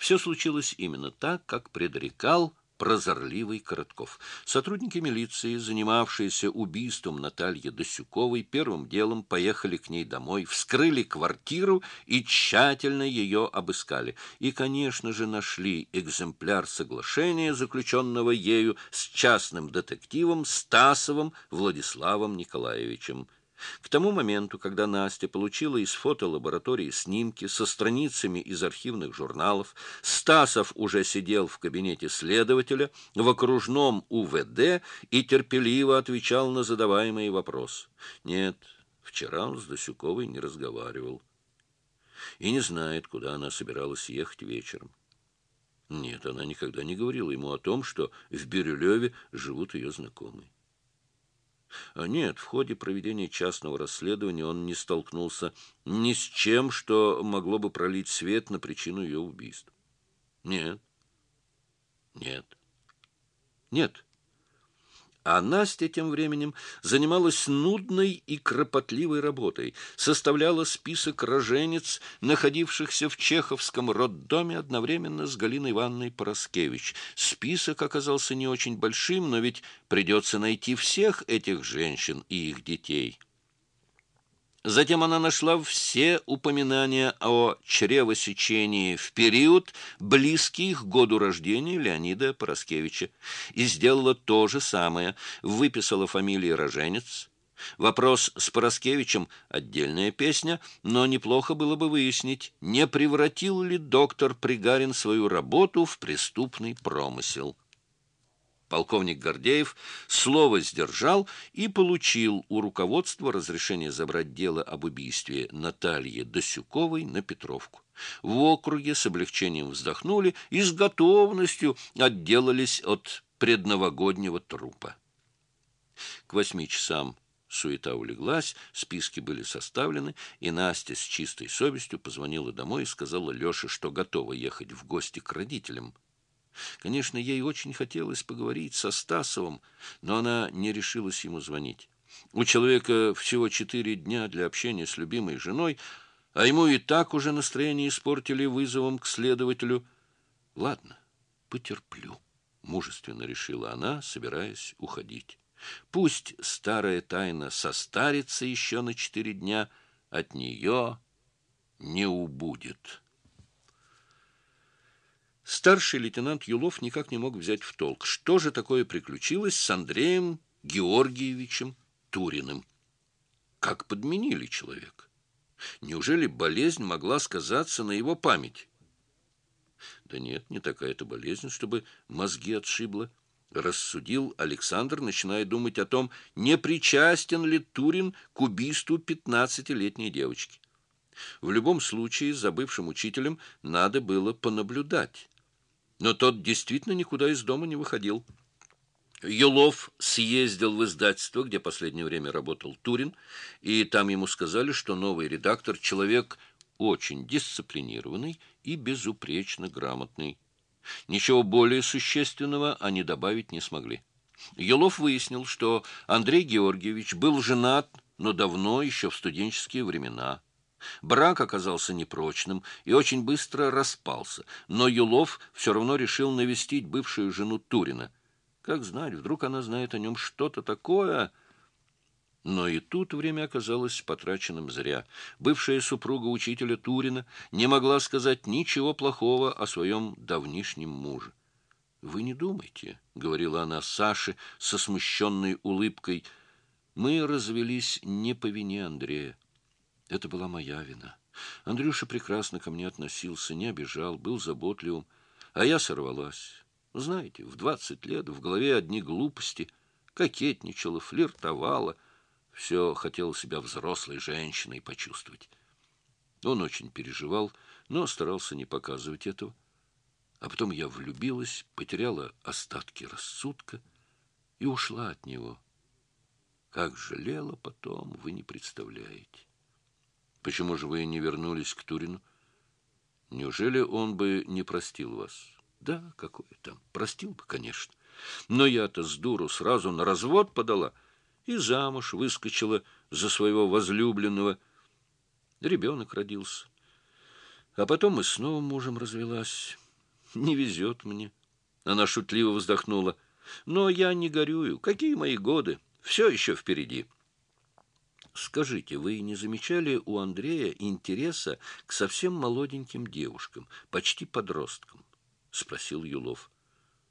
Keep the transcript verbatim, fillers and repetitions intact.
Все случилось именно так, как предрекал прозорливый Коротков. Сотрудники милиции, занимавшиеся убийством Натальи Досюковой, первым делом поехали к ней домой, вскрыли квартиру и тщательно ее обыскали. И, конечно же, нашли экземпляр соглашения, заключенного ею с частным детективом Стасовым Владиславом Николаевичем. К тому моменту, когда Настя получила из фотолаборатории снимки со страницами из архивных журналов, Стасов уже сидел в кабинете следователя в окружном У В Д и терпеливо отвечал на задаваемые вопросы. Нет, вчера он с Досюковой не разговаривал и не знает, куда она собиралась ехать вечером. Нет, она никогда не говорила ему о том, что в Бирюлеве живут ее знакомые. А нет, в ходе проведения частного расследования он не столкнулся ни с чем, что могло бы пролить свет на причину ее убийства. Нет, нет, нет. А Настя тем временем занималась нудной и кропотливой работой, составляла список роженец, находившихся в чеховском роддоме одновременно с Галиной Ивановной Пороскевич. Список оказался не очень большим, но ведь придется найти всех этих женщин и их детей. Затем она нашла все упоминания о чревосечении в период, близкий к году рождения Леонида Пороскевича, и сделала то же самое, выписала фамилии роженец. Вопрос с Пороскевичем – отдельная песня, но неплохо было бы выяснить, не превратил ли доктор Пригарин свою работу в преступный промысел. Полковник Гордеев слово сдержал и получил у руководства разрешение забрать дело об убийстве Натальи Досюковой на Петровку. В округе с облегчением вздохнули и с готовностью отделались от предновогоднего трупа. К восьми часам суета улеглась, списки были составлены, и Настя с чистой совестью позвонила домой и сказала Леше, что готова ехать в гости к родителям. Конечно, ей очень хотелось поговорить со Стасовым, но она не решилась ему звонить. У человека всего четыре дня для общения с любимой женой, а ему и так уже настроение испортили вызовом к следователю. «Ладно, потерплю», — мужественно решила она, собираясь уходить. «Пусть старая тайна состарится еще на четыре дня, от нее не убудет». Старший лейтенант Юлов никак не мог взять в толк, что же такое приключилось с Андреем Георгиевичем Туриным. Как подменили человека? Неужели болезнь могла сказаться на его памяти? Да нет, не такая-то болезнь, чтобы мозги отшибло, рассудил Александр, начиная думать о том, не причастен ли Турин к убийству пятнадцатилетней девочки. В любом случае, за бывшим учителем надо было понаблюдать. Но тот действительно никуда из дома не выходил. Юлов съездил в издательство, где последнее время работал Турин, и там ему сказали, что новый редактор — человек очень дисциплинированный и безупречно грамотный. Ничего более существенного они добавить не смогли. Юлов выяснил, что Андрей Георгиевич был женат, но давно, еще в студенческие времена. Брак оказался непрочным и очень быстро распался, но Юлов все равно решил навестить бывшую жену Турина. Как знать, вдруг она знает о нем что-то такое. Но и тут время оказалось потраченным зря. Бывшая супруга учителя Турина не могла сказать ничего плохого о своем давнишнем муже. «Вы не думайте», — говорила она Саше со смущенной улыбкой, — «мы развелись не по вине Андрея. Это была моя вина. Андрюша прекрасно ко мне относился, не обижал, был заботливым, а я сорвалась. Знаете, в двадцать лет в голове одни глупости, кокетничала, флиртовала, все хотела себя взрослой женщиной почувствовать». Он очень переживал, но старался не показывать этого. А потом я влюбилась, потеряла остатки рассудка и ушла от него. Как жалела потом, вы не представляете. Почему же вы не вернулись к Турину? Неужели он бы не простил вас? Да, какое там, простил бы, конечно. Но я-то с дуру сразу на развод подала и замуж выскочила за своего возлюбленного. Ребенок родился. А потом мы с новым мужем развелась. Не везет мне. Она шутливо вздохнула. Но я не горюю. Какие мои годы? Все еще впереди. Скажите, вы не замечали у Андрея интереса к совсем молоденьким девушкам, почти подросткам? — спросил Юлов.